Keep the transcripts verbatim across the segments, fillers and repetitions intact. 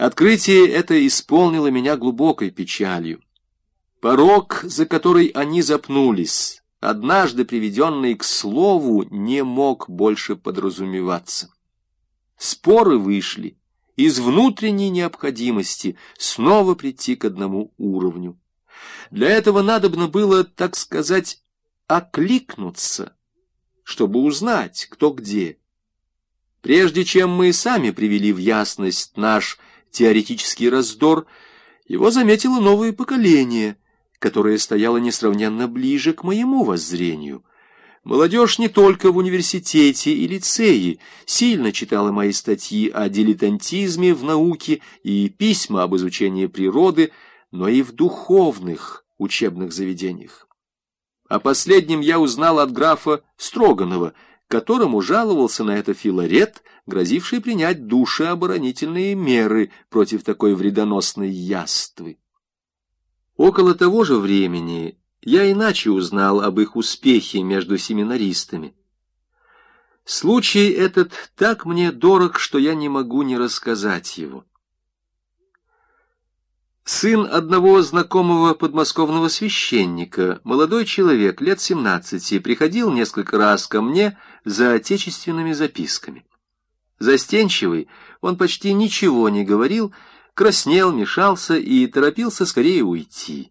Открытие это исполнило меня глубокой печалью. Порок, за который они запнулись, однажды приведенный к слову, не мог больше подразумеваться. Споры вышли из внутренней необходимости снова прийти к одному уровню. Для этого надобно было, так сказать, окликнуться, чтобы узнать, кто где. Прежде чем мы сами привели в ясность наш теоретический раздор, его заметило новое поколение, которое стояло несравненно ближе к моему воззрению. Молодежь не только в университете и лицее сильно читала мои статьи о дилетантизме в науке и письма об изучении природы, но и в духовных учебных заведениях. О последнем я узнал от графа Строганова, которому жаловался на это Филарет, грозивший принять душеоборонительные меры против такой вредоносной яствы. Около того же времени я иначе узнал об их успехе между семинаристами. Случай этот так мне дорог, что я не могу не рассказать его. Сын одного знакомого подмосковного священника, молодой человек, лет семнадцати, приходил несколько раз ко мне за отечественными записками. Застенчивый, он почти ничего не говорил, краснел, мешался и торопился скорее уйти.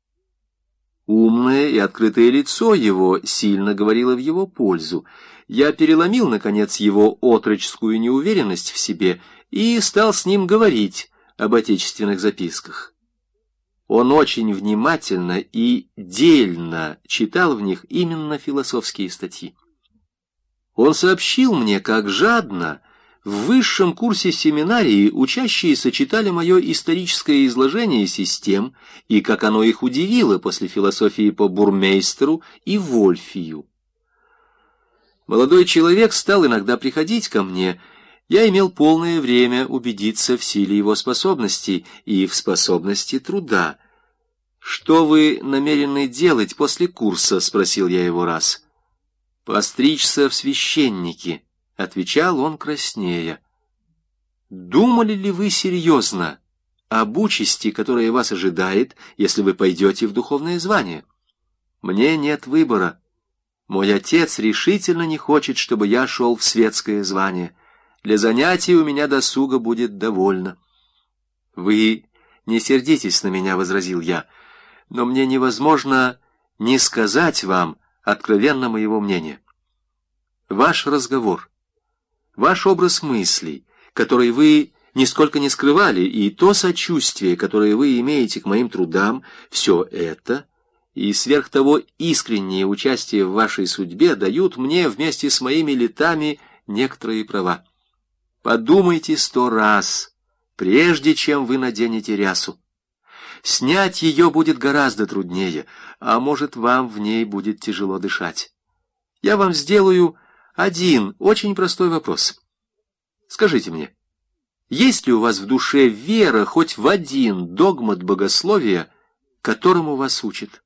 Умное и открытое лицо его сильно говорило в его пользу. Я переломил, наконец, его отроческую неуверенность в себе и стал с ним говорить об отечественных записках. Он очень внимательно и дельно читал в них именно философские статьи. Он сообщил мне, как жадно в высшем курсе семинарии учащиеся читали мое историческое изложение систем, и как оно их удивило после философии по Бурмейстеру и Вольфию. Молодой человек стал иногда приходить ко мне. Я имел полное время убедиться в силе его способностей и в способности труда. «Что вы намерены делать после курса?» — спросил я его раз. «Постричься в священники», — отвечал он краснея. «Думали ли вы серьезно об участи, которая вас ожидает, если вы пойдете в духовное звание? Мне нет выбора. Мой отец решительно не хочет, чтобы я шел в светское звание. Для занятий у меня досуга будет довольно». «Вы не сердитесь на меня», — возразил я, — «но мне невозможно не сказать вам откровенно моего мнения. Ваш разговор, ваш образ мыслей, который вы нисколько не скрывали, и то сочувствие, которое вы имеете к моим трудам, все это и сверх того искреннее участие в вашей судьбе дают мне вместе с моими летами некоторые права. Подумайте сто раз, прежде чем вы наденете рясу. Снять ее будет гораздо труднее, а может, вам в ней будет тяжело дышать. Я вам сделаю один очень простой вопрос. Скажите мне, есть ли у вас в душе вера хоть в один догмат богословия, которому вас учат?»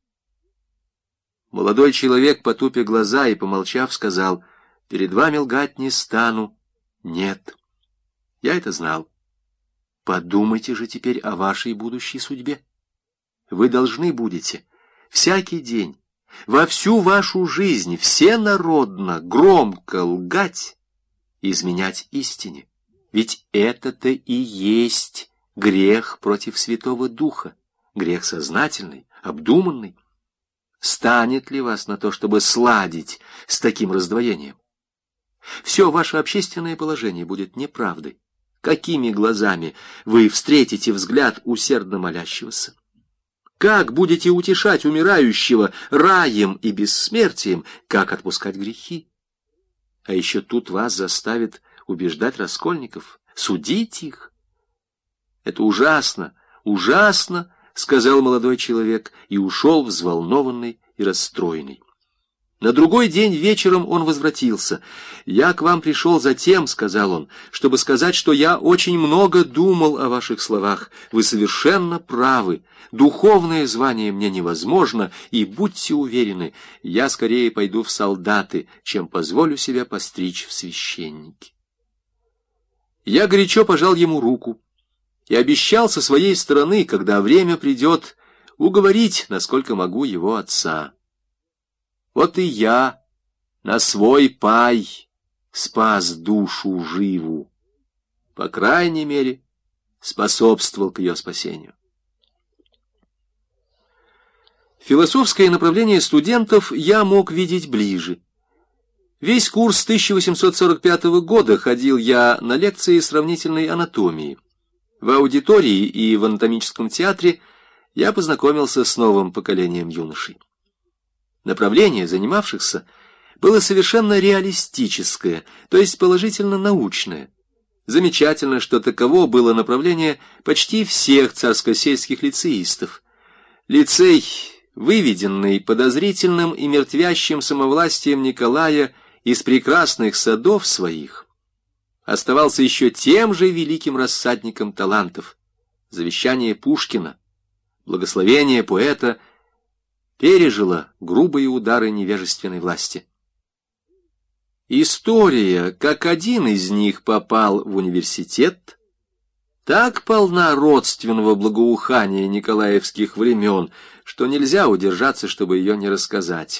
Молодой человек, потупя глаза и помолчав, сказал: «Перед вами лгать не стану. Нет». Я это знал. Подумайте же теперь о вашей будущей судьбе. Вы должны будете всякий день, во всю вашу жизнь, всенародно, громко лгать, изменять истине. Ведь это-то и есть грех против Святого Духа, грех сознательный, обдуманный. Станет ли вас на то, чтобы сладить с таким раздвоением? Все ваше общественное положение будет неправдой. Какими глазами вы встретите взгляд усердно молящегося? Как будете утешать умирающего раем и бессмертием? Как отпускать грехи? А еще тут вас заставит убеждать раскольников, судить их. Это ужасно, ужасно, сказал молодой человек и ушел взволнованный и расстроенный. На другой день вечером он возвратился. «Я к вам пришел за тем, — сказал он, — чтобы сказать, что я очень много думал о ваших словах. Вы совершенно правы. Духовное звание мне невозможно, и будьте уверены, я скорее пойду в солдаты, чем позволю себя постричь в священники». Я горячо пожал ему руку и обещал со своей стороны, когда время придет, уговорить, насколько могу, его отца. Вот и я на свой пай спас душу живу, по крайней мере, способствовал к ее спасению. Философское направление студентов я мог видеть ближе. Весь курс тысяча восемьсот сорок пятого года ходил я на лекции сравнительной анатомии. В аудитории и в анатомическом театре я познакомился с новым поколением юношей. Направление занимавшихся было совершенно реалистическое, то есть положительно научное. Замечательно, что таково было направление почти всех царскосельских лицеистов. Лицей, выведенный подозрительным и мертвящим самовластием Николая из прекрасных садов своих, оставался еще тем же великим рассадником талантов. Завещание Пушкина, благословение поэта пережило грубые удары невежественной власти. История, как один из них попал в университет, так полна родственного благоухания николаевских времен, что нельзя удержаться, чтобы ее не рассказать.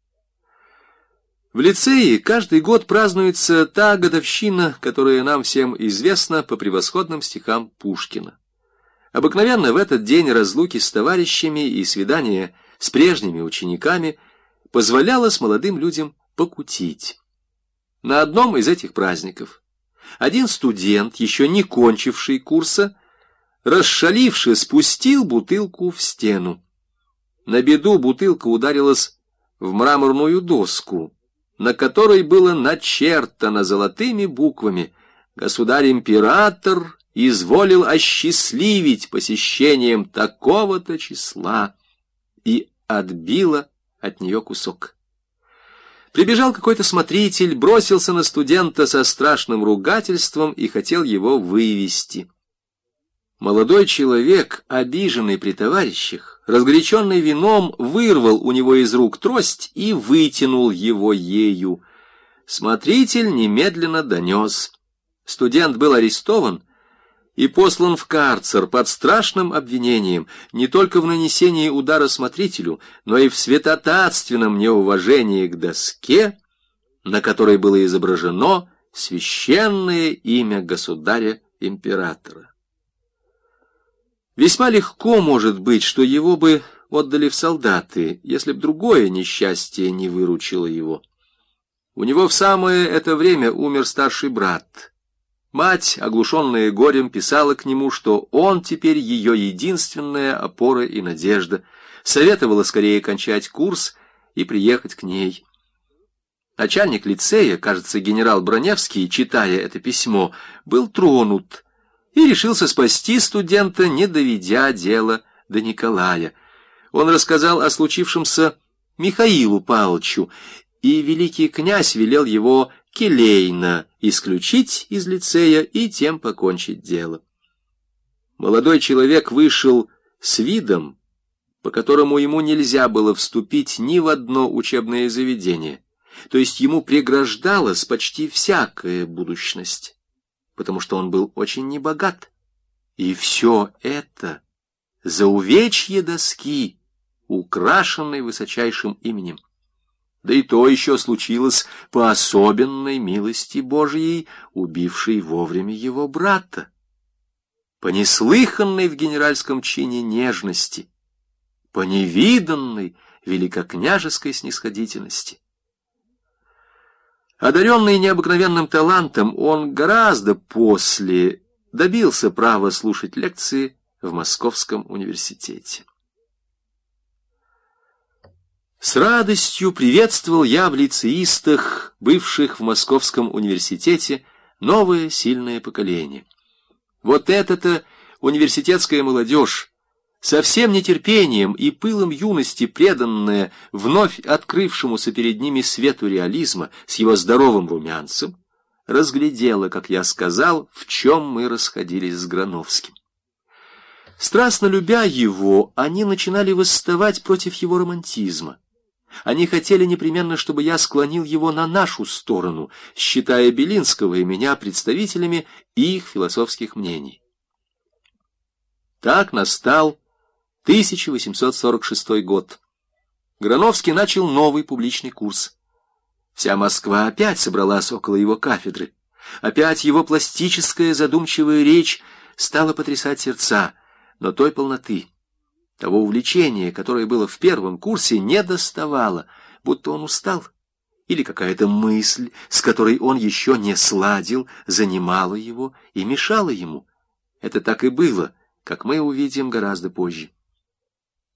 В лицее каждый год празднуется та годовщина, которая нам всем известна по превосходным стихам Пушкина. Обыкновенно в этот день разлуки с товарищами и свидания с прежними учениками позволялось молодым людям покутить. На одном из этих праздников один студент, еще не кончивший курса, расшаливши, спустил бутылку в стену. На беду бутылка ударилась в мраморную доску, на которой было начертано золотыми буквами: «Государь-император изволил осчастливить посещением такого-то числа», и отбила от нее кусок. Прибежал какой-то смотритель, бросился на студента со страшным ругательством и хотел его вывести. Молодой человек, обиженный при товарищах, разгоряченный вином, вырвал у него из рук трость и вытянул его ею. Смотритель немедленно донес. Студент был арестован и послан в карцер под страшным обвинением не только в нанесении удара смотрителю, но и в святотатственном неуважении к доске, на которой было изображено священное имя государя-императора. Весьма легко может быть, что его бы отдали в солдаты, если б другое несчастье не выручило его. У него в самое это время умер старший брат. Мать, оглушенная горем, писала к нему, что он теперь ее единственная опора и надежда, советовала скорее кончать курс и приехать к ней. Начальник лицея, кажется, генерал Броневский, читая это письмо, был тронут и решился спасти студента, не доведя дело до Николая. Он рассказал о случившемся Михаилу Павловичу, и великий князь велел его келейно исключить из лицея и тем покончить дело. Молодой человек вышел с видом, по которому ему нельзя было вступить ни в одно учебное заведение, то есть ему преграждалась почти всякая будущность, потому что он был очень небогат. И все это за увечье доски, украшенной высочайшим именем. Да и то еще случилось по особенной милости Божьей, убившей вовремя его брата, по неслыханной в генеральском чине нежности, по невиданной великокняжеской снисходительности. Одаренный необыкновенным талантом, он гораздо после добился права слушать лекции в Московском университете. С радостью приветствовал я в лицеистах, бывших в Московском университете, новое сильное поколение. Вот это-то университетская молодежь, со всем нетерпением и пылом юности преданная вновь открывшемуся перед ними свету реализма с его здоровым румянцем, разглядела, как я сказал, в чем мы расходились с Грановским. Страстно любя его, они начинали восставать против его романтизма. Они хотели непременно, чтобы я склонил его на нашу сторону, считая Белинского и меня представителями их философских мнений. Так настал тысяча восемьсот сорок шестой год. Грановский начал новый публичный курс. Вся Москва опять собралась около его кафедры. Опять его пластическая задумчивая речь стала потрясать сердца, но той полноты, того увлечения, которое было в первом курсе, не доставало, будто он устал, или какая-то мысль, с которой он еще не сладил, занимала его и мешала ему. Это так и было, как мы увидим гораздо позже.